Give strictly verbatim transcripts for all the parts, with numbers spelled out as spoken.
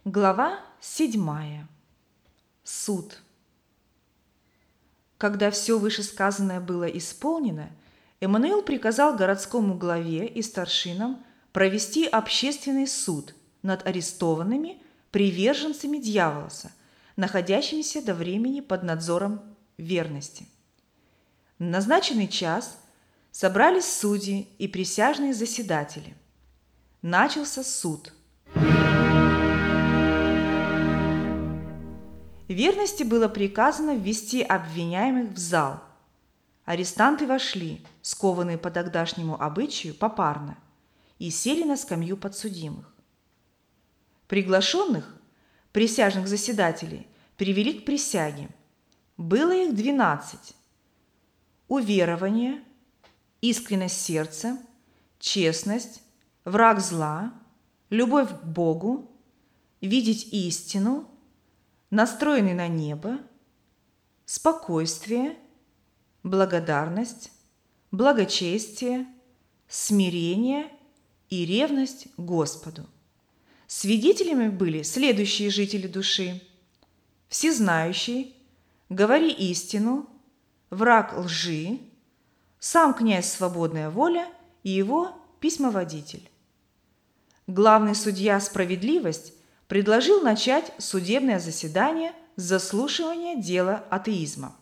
Глава седьмая. Суд. Когда все вышесказанное было исполнено, Эммануил приказал городскому главе и старшинам провести общественный суд над арестованными приверженцами дьяволоса, находящимися до времени под надзором верности. В назначенный час собрались судьи и присяжные заседатели. Начался суд. Верности было приказано ввести обвиняемых в зал. Арестанты вошли, скованные по тогдашнему обычаю, попарно, и сели на скамью подсудимых. Приглашенных, присяжных заседателей, привели к присяге. Было их двенадцать. Уверование, искренность сердца, честность, враг зла, любовь к Богу, видеть истину, настроенный на небо, спокойствие, благодарность, благочестие, смирение и ревность к Господу. Свидетелями были следующие жители души: всезнающий, говори истину, враг лжи, сам князь Свободная Воля и его письмоводитель. Главный судья Справедливость предложил начать судебное заседание с заслушивания дела атеизма.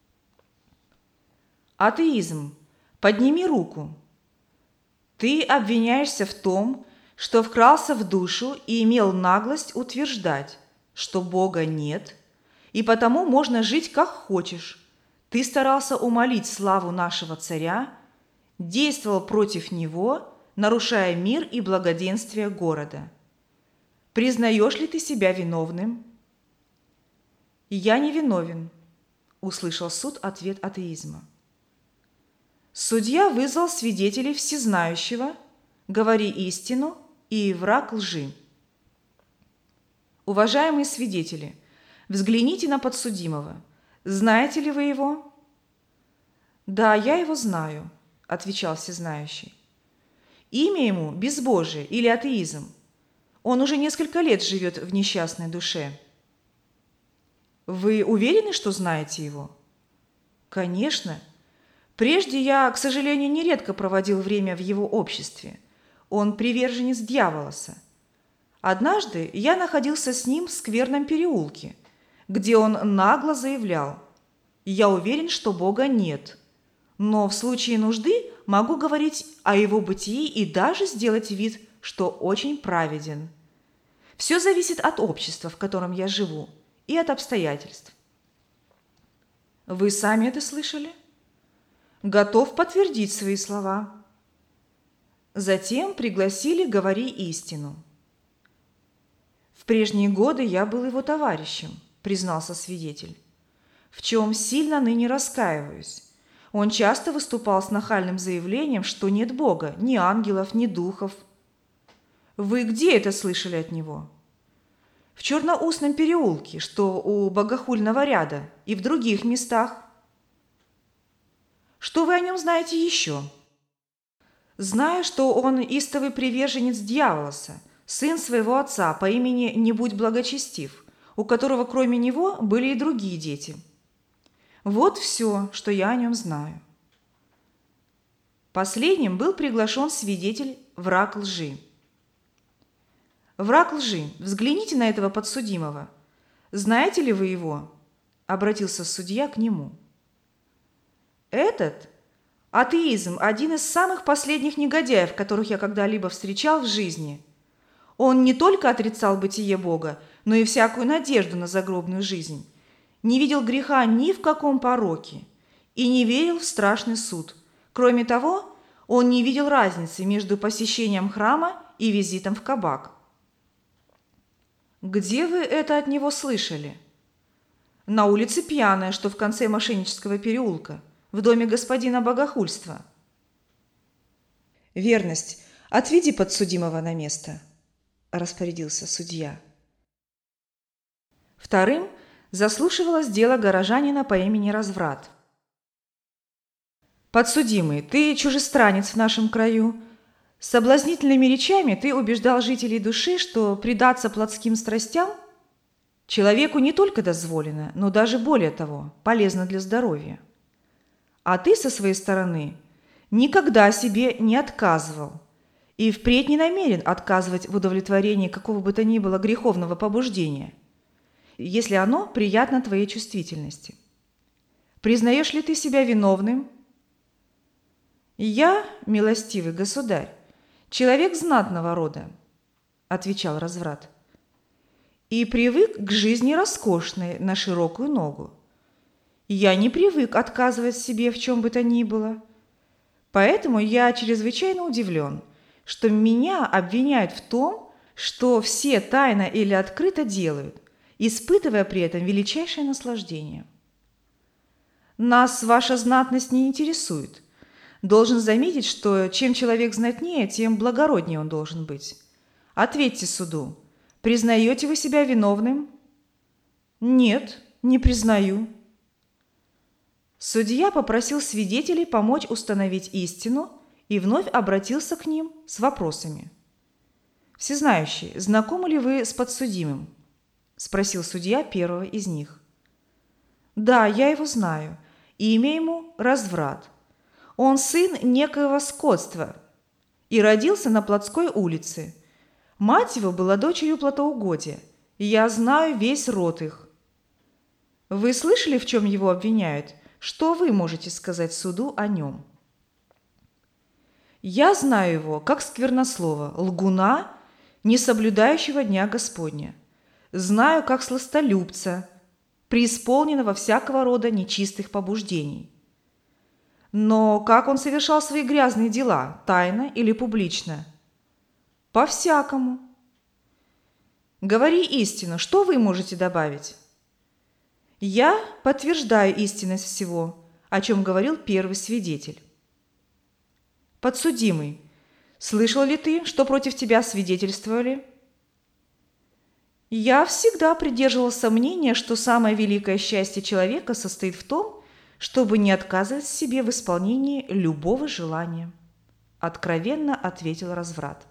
Атеизм, подними руку. Ты обвиняешься в том, что вкрался в душу и имел наглость утверждать, что Бога нет, и потому можно жить как хочешь. Ты старался умалить славу нашего царя, действовал против него, нарушая мир и благоденствие города. Признаешь ли ты себя виновным? «Я не виновен», – услышал суд ответ атеизма. Судья вызвал свидетелей всезнающего, говори истину и враг лжи. Уважаемые свидетели, взгляните на подсудимого. Знаете ли вы его? «Да, я его знаю», – отвечал всезнающий. «Имя ему безбожие или атеизм. Он уже несколько лет живет в несчастной душе». «Вы уверены, что знаете его?» «Конечно. Прежде я, к сожалению, нередко проводил время в его обществе. Он приверженец дьяволоса. Однажды я находился с ним в скверном переулке, где он нагло заявлял: «Я уверен, что Бога нет, но в случае нужды могу говорить о его бытии и даже сделать вид, что очень праведен. Все зависит от общества, в котором я живу, и от обстоятельств». Вы сами это слышали? Готов подтвердить свои слова. Затем пригласили «Говори истину». «В прежние годы я был его товарищем», признался свидетель, «в чем сильно ныне раскаиваюсь. Он часто выступал с нахальным заявлением, что нет Бога, ни ангелов, ни духов». «Вы где это слышали от него?» «В Черноустном переулке, что у Богохульного ряда, и в других местах». «Что вы о нем знаете еще?» «Знаю, что он истовый приверженец дьяволоса, сын своего отца по имени Не будь благочестив, у которого кроме него были и другие дети. Вот все, что я о нем знаю». Последним был приглашен свидетель враг лжи. «Враг лжи, взгляните на этого подсудимого. Знаете ли вы его?» – обратился судья к нему. «Этот атеизм – один из самых последних негодяев, которых я когда-либо встречал в жизни. Он не только отрицал бытие Бога, но и всякую надежду на загробную жизнь, не видел греха ни в каком пороке и не верил в страшный суд. Кроме того, он не видел разницы между посещением храма и визитом в кабак». «Где вы это от него слышали?» «На улице Пьяная, что в конце Мошеннического переулка, в доме господина Богохульства». «Верность, отведи подсудимого на место», – распорядился судья. Вторым заслушивалось дело горожанина по имени Разврат. «Подсудимый, ты чужестранец в нашем краю. Соблазнительными речами ты убеждал жителей души, что предаться плотским страстям человеку не только дозволено, но даже более того, полезно для здоровья. А ты со своей стороны никогда себе не отказывал и впредь не намерен отказывать в удовлетворении какого бы то ни было греховного побуждения, если оно приятно твоей чувствительности. Признаешь ли ты себя виновным? «Я, милостивый государь, человек знатного рода», – отвечал Разврат, «и привык к жизни роскошной на широкую ногу. Я не привык отказывать себе в чем бы то ни было, поэтому я чрезвычайно удивлен, что меня обвиняют в том, что все тайно или открыто делают, испытывая при этом величайшее наслаждение. Нас ваша знатность не интересует. Должен заметить, что чем человек знатнее, тем благороднее он должен быть. Ответьте суду, признаете вы себя виновным? Нет, не признаю. Судья попросил свидетелей помочь установить истину и вновь обратился к ним с вопросами. «Всезнающий, знакомы ли вы с подсудимым?» – спросил судья первого из них. «Да, я его знаю. Имя ему Разврат. Он сын некоего скотства и родился на Плотской улице. Мать его была дочерью плотоугодия, и я знаю весь род их. Вы слышали, в чем его обвиняют? Что вы можете сказать суду о нем?» «Я знаю его, как сквернослова, лгуна, не соблюдающего дня Господня. Знаю, как сластолюбца, преисполненного всякого рода нечистых побуждений. Но как он совершал свои грязные дела, тайно или публично? По-всякому. Говори истину, что вы можете добавить?» «Я подтверждаю истинность всего, о чем говорил первый свидетель». «Подсудимый, слышал ли ты, что против тебя свидетельствовали?» «Я всегда придерживался мнения, что самое великое счастье человека состоит в том, чтобы не отказывать себе в исполнении любого желания», – откровенно ответил Разврат.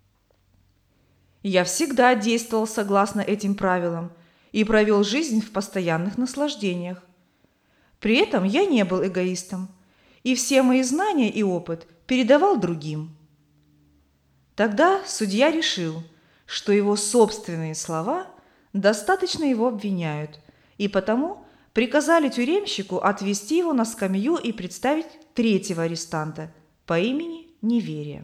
«Я всегда действовал согласно этим правилам и провел жизнь в постоянных наслаждениях. При этом я не был эгоистом, и все мои знания и опыт передавал другим». Тогда судья решил, что его собственные слова достаточно его обвиняют, и потому приказали тюремщику отвести его на скамью и представить третьего арестанта по имени Неверие.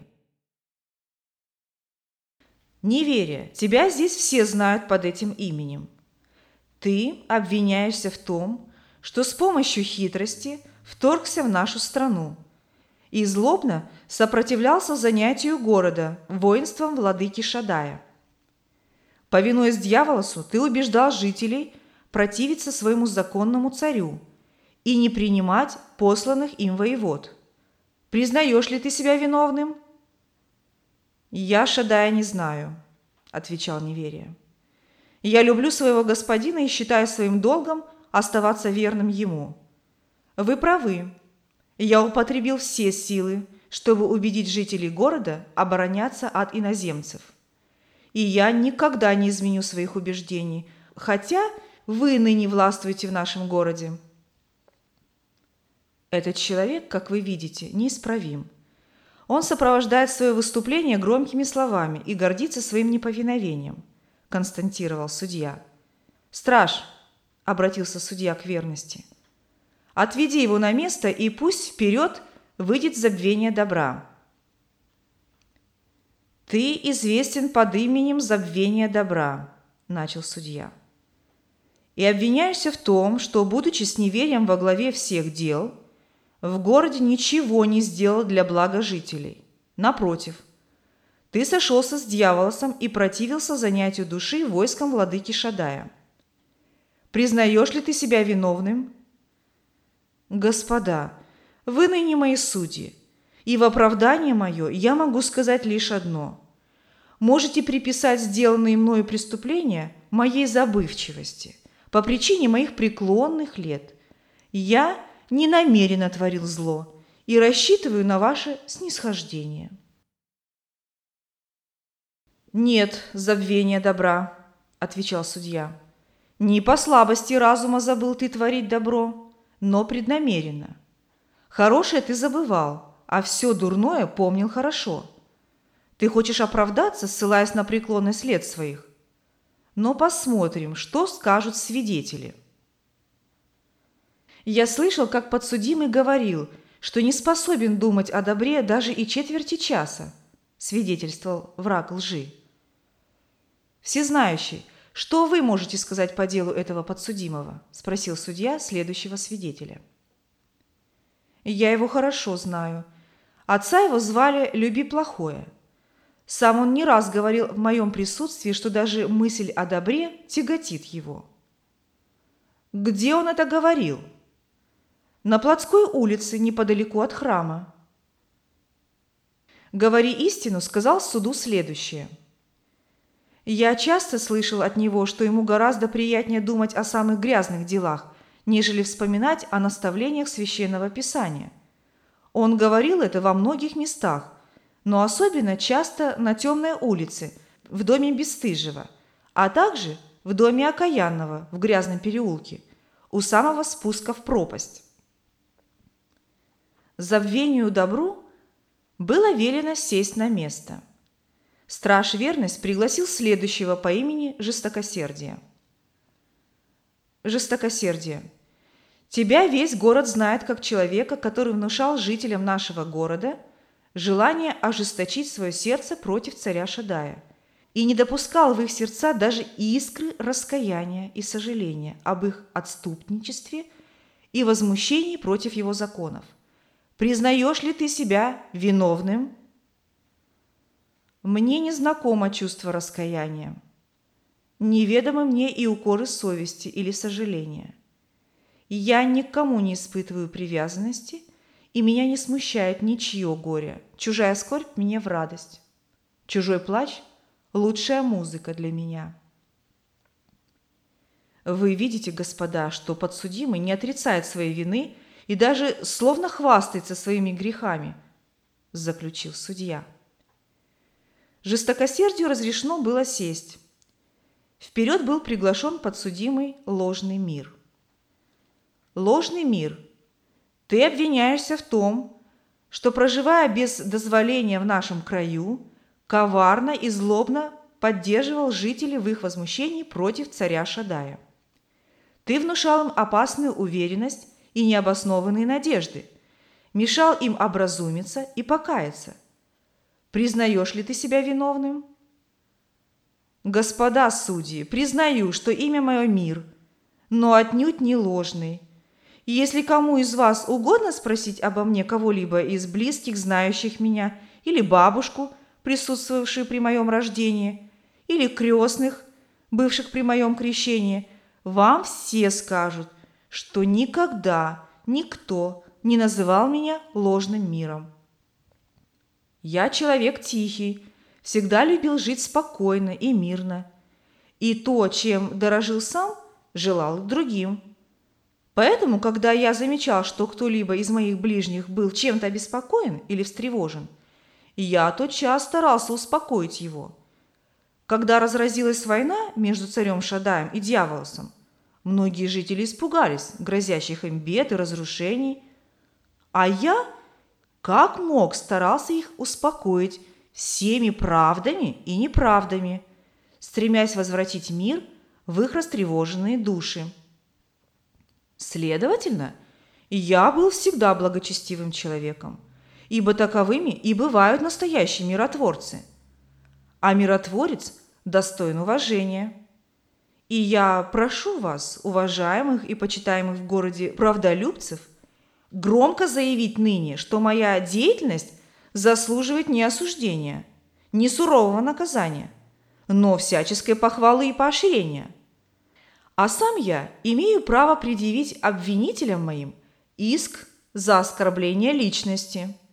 «Неверие, тебя здесь все знают под этим именем. Ты обвиняешься в том, что с помощью хитрости вторгся в нашу страну и злобно сопротивлялся занятию города воинством владыки Шадая. Повинуясь дьяволосу, ты убеждал жителей противиться своему законному царю и не принимать посланных им воевод. Признаешь ли ты себя виновным?» «Я Шадая не знаю», – отвечал Неверие. «Я люблю своего господина и считаю своим долгом оставаться верным ему. Вы правы. Я употребил все силы, чтобы убедить жителей города обороняться от иноземцев. И я никогда не изменю своих убеждений, хотя вы ныне властвуете в нашем городе». Этот человек, как вы видите, неисправим. Он сопровождает свое выступление громкими словами и гордится своим неповиновением, констатировал судья. «Страж», – обратился судья к верности, – «отведи его на место и пусть вперед выйдет забвение добра». «Ты известен под именем забвения добра», – начал судья, «и обвиняешься в том, что, будучи с неверием во главе всех дел, в городе ничего не сделал для блага жителей. Напротив, ты сошелся с дьяволосом и противился занятию души войском владыки Шадая. Признаешь ли ты себя виновным?» «Господа, вы ныне мои судьи, и в оправдание мое я могу сказать лишь одно. Можете приписать сделанные мною преступления моей забывчивости по причине моих преклонных лет. Я не намеренно творил зло и рассчитываю на ваше снисхождение». «Нет забвения добра», – отвечал судья. «Не по слабости разума забыл ты творить добро, но преднамеренно. Хорошее ты забывал, а все дурное помнил хорошо. Ты хочешь оправдаться, ссылаясь на преклонность лет своих? Но посмотрим, что скажут свидетели». Я слышал, как подсудимый говорил, что не способен думать о добре даже и четверти часа, свидетельствовал враг лжи. «Всезнающий, что вы можете сказать по делу этого подсудимого?» – спросил судья следующего свидетеля. «Я его хорошо знаю. Отца его звали Люби Плохое. Сам он не раз говорил в моем присутствии, что даже мысль о добре тяготит его». «Где он это говорил?» «На Плотской улице, неподалеку от храма». «Говори истину», сказал суду следующее. «Я часто слышал от него, что ему гораздо приятнее думать о самых грязных делах, нежели вспоминать о наставлениях Священного Писания. Он говорил это во многих местах, но особенно часто на Темной улице, в доме Бесстыжего, а также в доме Окаянного в Грязном переулке, у самого спуска в пропасть. Забвению добру было велено сесть на место. Страж верность пригласил следующего по имени Жестокосердие. Жестокосердие. Тебя весь город знает как человека, который внушал жителям нашего города желание ожесточить свое сердце против царя Шадая и не допускал в их сердца даже искры раскаяния и сожаления об их отступничестве и возмущении против его законов. Признаешь ли ты себя виновным? Мне не знакомо чувство раскаяния. Неведомы мне и укоры совести или сожаления. Я никому не испытываю привязанности, и меня не смущает ничье горе. Чужая скорбь мне в радость. Чужой плач – лучшая музыка для меня. Вы видите, господа, что подсудимый не отрицает своей вины и даже словно хвастается своими грехами, заключил судья. Жестокосердию разрешено было сесть. Вперед был приглашен подсудимый Ложный Мир. Ложный Мир, ты обвиняешься в том, что, проживая без дозволения в нашем краю, коварно и злобно поддерживал жителей в их возмущении против царя Шадая. Ты внушал им опасную уверенность и необоснованные надежды, мешал им образумиться и покаяться. Признаешь ли ты себя виновным? Господа судьи, признаю, что имя мое Мир, но отнюдь не ложный. И если кому из вас угодно спросить обо мне кого-либо из близких, знающих меня, или бабушку, присутствовавшую при моем рождении, или крестных, бывших при моем крещении, вам все скажут, что никогда никто не называл меня ложным миром. Я человек тихий, всегда любил жить спокойно и мирно, и то, чем дорожил сам, желал другим. Поэтому, когда я замечал, что кто-либо из моих ближних был чем-то обеспокоен или встревожен, я тотчас старался успокоить его. Когда разразилась война между царем Шадаем и дьяволосом, многие жители испугались грозящих им бед и разрушений, а я, как мог, старался их успокоить всеми правдами и неправдами, стремясь возвратить мир в их растревоженные души. Следовательно, я был всегда благочестивым человеком, ибо таковыми и бывают настоящие миротворцы. А миротворец достоин уважения. И я прошу вас, уважаемых и почитаемых в городе правдолюбцев, громко заявить ныне, что моя деятельность заслуживает не осуждения, не сурового наказания, но всяческой похвалы и поощрения. А сам я имею право предъявить обвинителям моим иск за оскорбление личности.